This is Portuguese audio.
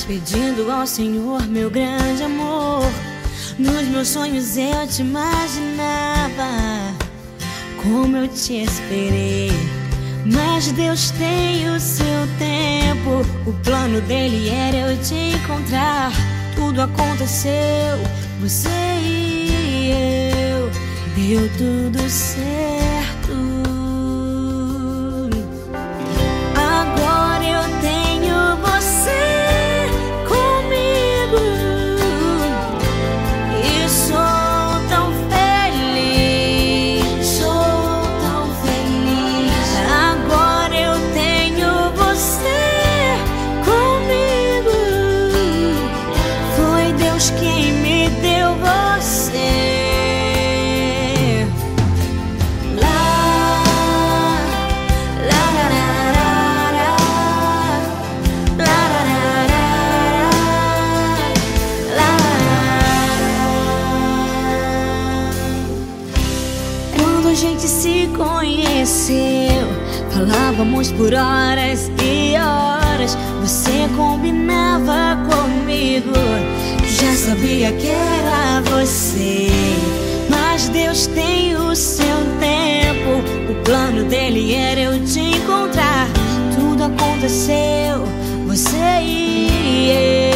pedindo ao Senhor meu grande amor. Nos meus sonhos eu te imaginava, como eu te esperei. Mas Deus tem o seu tempo, o plano dele era eu te encontrar. Tudo aconteceu, você e eu, deu tudo certo. Agora eu tenho você comigo e sou tão feliz, sou tão feliz. Agora eu tenho você comigo, foi Deus quem me deu você. Quando a gente se conheceu, falávamos por horas e horas. Você combinava comigo, já sabia que era você. Mas Deus tem o seu tempo, o plano dele era eu te encontrar. Tudo aconteceu, você e eu.